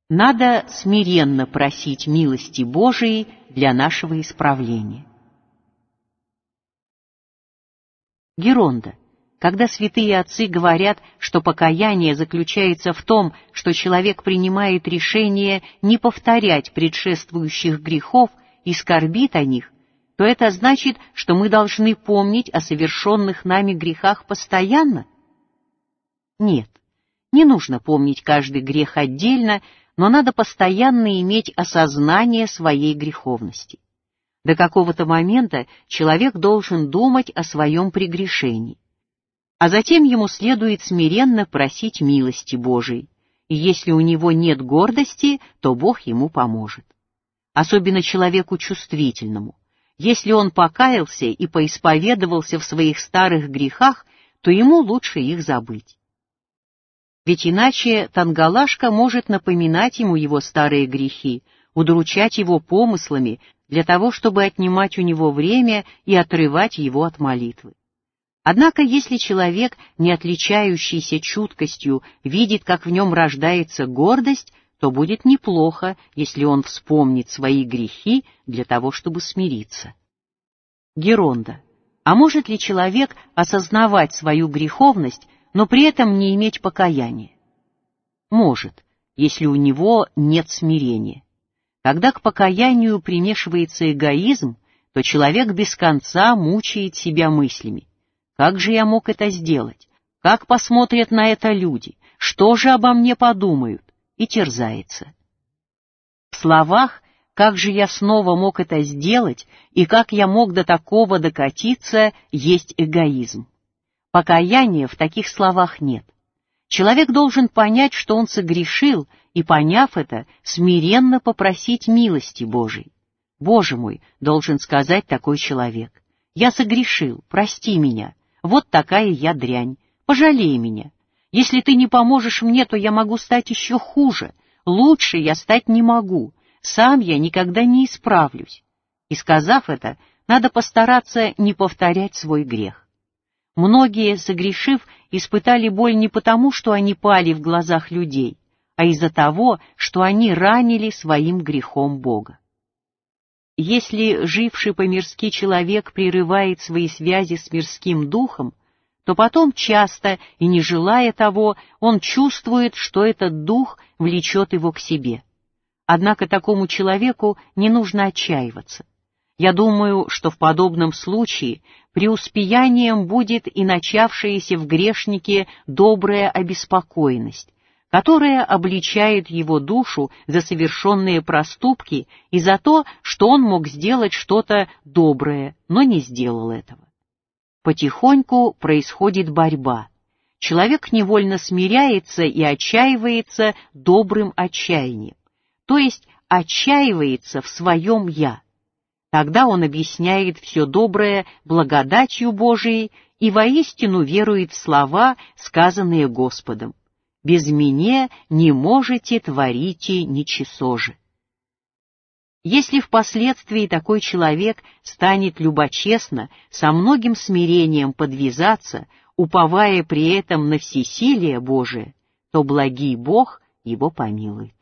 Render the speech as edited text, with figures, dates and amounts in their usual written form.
Надо смиренно просить милости Божией для нашего исправления. Геронда. Когда святые отцы говорят, что покаяние заключается в том, что человек принимает решение не повторять предшествующих грехов и скорбит о них, то это значит, что мы должны помнить о совершенных нами грехах постоянно? Нет, не нужно помнить каждый грех отдельно, но надо постоянно иметь осознание своей греховности. До какого-то момента человек должен думать о своем прегрешении, а затем ему следует смиренно просить милости Божией, и если у него нет гордости, то Бог ему поможет. Особенно человеку чувствительному. Если он покаялся и поисповедовался в своих старых грехах, то ему лучше их забыть. Ведь иначе Тангалашка может напоминать ему его старые грехи, удручать его помыслами для того, чтобы отнимать у него время и отрывать его от молитвы. Однако, если человек, не отличающийся чуткостью, видит, как в нем рождается гордость, то будет неплохо, если он вспомнит свои грехи для того, чтобы смириться. Геронда. А может ли человек осознавать свою греховность, но при этом не иметь покаяния? Может, если у него нет смирения. Когда к покаянию примешивается эгоизм, то человек без конца мучает себя мыслями. Как же я мог это сделать? Как посмотрят на это люди? Что же обо мне подумают? И терзается. В словах «как же я снова мог это сделать» и «как я мог до такого докатиться» есть эгоизм. Покаяния в таких словах нет. Человек должен понять, что он согрешил, и, поняв это, смиренно попросить милости Божией. «Боже мой», — должен сказать такой человек, — «я согрешил, прости меня, вот такая я дрянь, пожалей меня. Если ты не поможешь мне, то я могу стать еще хуже, лучше я стать не могу, сам я никогда не исправлюсь». И, сказав это, надо постараться не повторять свой грех. Многие, согрешив, испытали боль не потому, что они пали в глазах людей, а из-за того, что они ранили своим грехом Бога. Если живший по-мирски человек прерывает свои связи с мирским духом, то потом часто, и не желая того, он чувствует, что этот дух влечет его к себе. Однако такому человеку не нужно отчаиваться. Я думаю, что в подобном случае преуспеянием будет и начавшаяся в грешнике добрая обеспокоенность, которая обличает его душу за совершенные проступки и за то, что он мог сделать что-то доброе, но не сделал этого. Потихоньку происходит борьба. Человек невольно смиряется и отчаивается добрым отчаянием, то есть отчаивается в своем «я». Тогда он объясняет все доброе благодатью Божией и воистину верует в слова, сказанные Господом: «Без меня не можете творите ничего же». Если впоследствии такой человек станет любочестно, со многим смирением подвязаться, уповая при этом на всесилие Божие, то благий Бог его помилует.